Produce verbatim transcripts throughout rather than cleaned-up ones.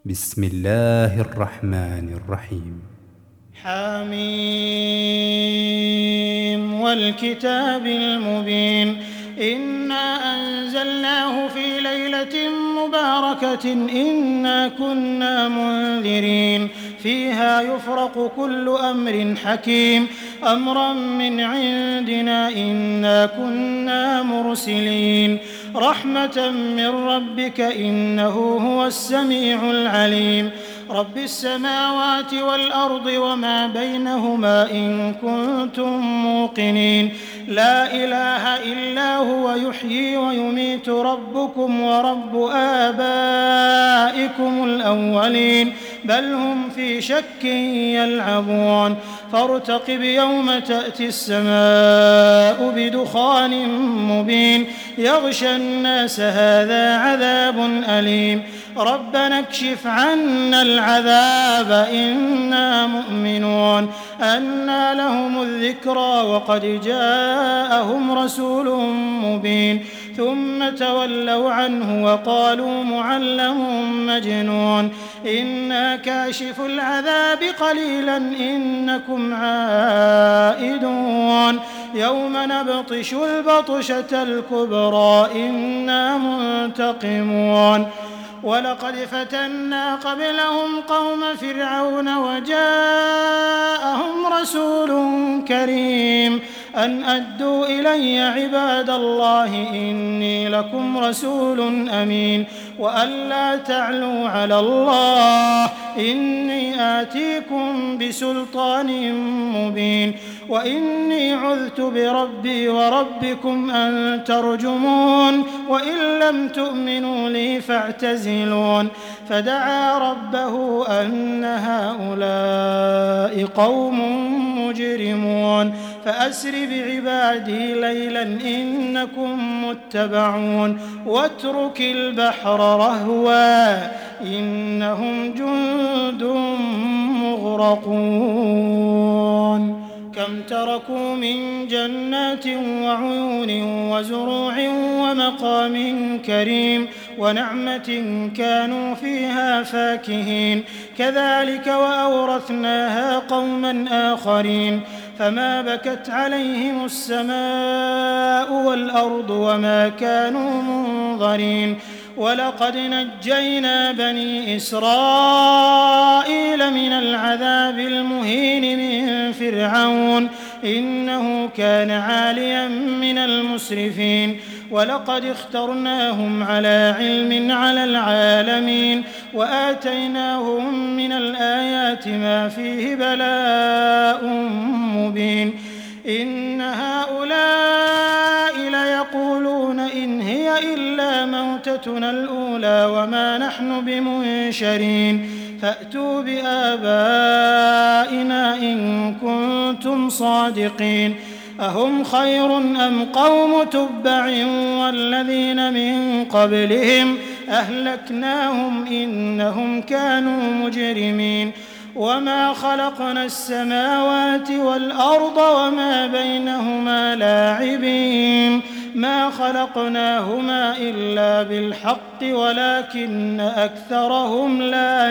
بسم الله الرحمن الرحيم. حميم والكتاب المبين إنا أنزلناه في ليلة مباركة إنا كنا منذرين فيها يفرق كل أمر حكيم أمرا من عندنا إنا كنا مرسلين رحمة من ربك إنه هو السميع العليم رب السماوات والأرض وما بينهما إن كنتم موقنين لا إله إلا هو يحيي ويميت ربكم ورب آبائكم الأولين بل هم في شك يلعبون فارتقب يوم تأتي السماء بدخان مبين يغشى الناس هذا عذاب أليم ربنا اكشف عنا العذاب إنا مؤمنون أنى لهم الذكرى وقد جاءهم رسول مبين ثم تولوا عنه وقالوا معلم مجنون إنا كاشف العذاب قليلا إنكم عائدون يوم نبطش البطشة الكبرى إنا منتقمون ولقد فتنا قبلهم قوم فرعون وجاءهم رسول كريم أن أدوا إلي عباد الله إني لكم رسول أمين وأن لا تعلوا على الله إني آتيكم بسلطان مبين وإني عذت بربي وربكم أن ترجمون وإن لم تؤمنوا لي فاعتزلون فدعا ربه أن هؤلاء قوم مجرمون فأسر بعبادي ليلا إنكم متبعون واترك البحر رهوا إنهم جند مغرقون كم تركوا من جنات وعيون وزروع ومقام كريم ونعمة كانوا فيها فاكهين كذلك وأورثناها قوما آخرين فما بكت عليهم السماء والأرض وما كانوا منظرين ولقد نجينا بني إسرائيل من العذاب المهين من فرعون إنه كان عاليا من المسرفين ولقد اخترناهم على علم على العالمين وآتيناهم من الآيات ما فيه بلاء مبين إن هؤلاء ليقولون إن هي إلا موتتنا الأولى وما نحن بمنشرين فأتوا بآبائنا إن كنتم صادقين أهم خير أم قوم تبع والذين من قبلهم أهلكناهم إنهم كانوا مجرمين وما خلقنا السماوات والأرض وما بينهما لاعبين ما خلقناهما إلا بالحق ولكن أكثرهم لا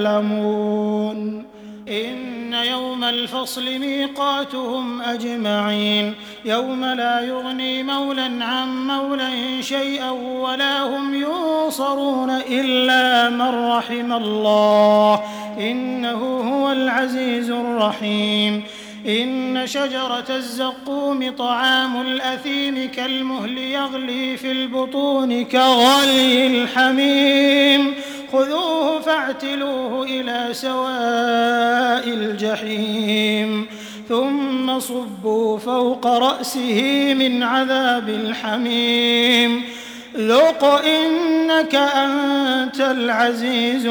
يعلمون إن يوم الفصل ميقاتهم أجمعين يوم لا يغني مولى عن مولى شيئا ولا هم ينصرون إلا من رحم الله إنه هو العزيز الرحيم إن شجرة الزقوم طعام الأثيم كالمهل يغلي في البطون كغلي الحميم خذوه فاعتلوه إلى سواء الجحيم ثم صبوا فوق رأسه من عذاب الحميم ذق إنك أنت العزيز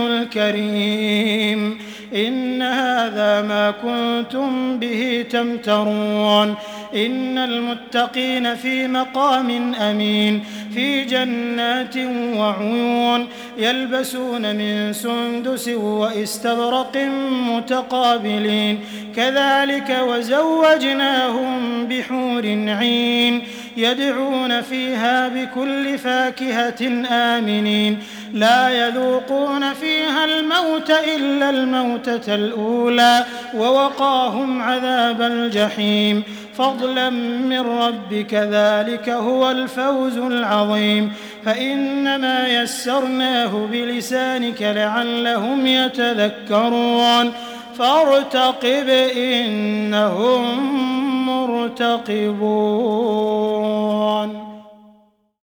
الكريم إن هذا ما كنتم به تمترون إن المتقين في مقام أمين في جنات وعيون يلبسون من سندس واستبرق متقابلين كذلك وزوجناهم بحور عين يدعون فيها بكل فاكهة آمنين لا يذوقون فيها الموت إلا الموتة الأولى ووقاهم عذاب الجحيم فضلا من ربك ذلك هو الفوز العظيم فإنما يسرناه بلسانك لعلهم يتذكرون فارتقب إنهم مرتقبون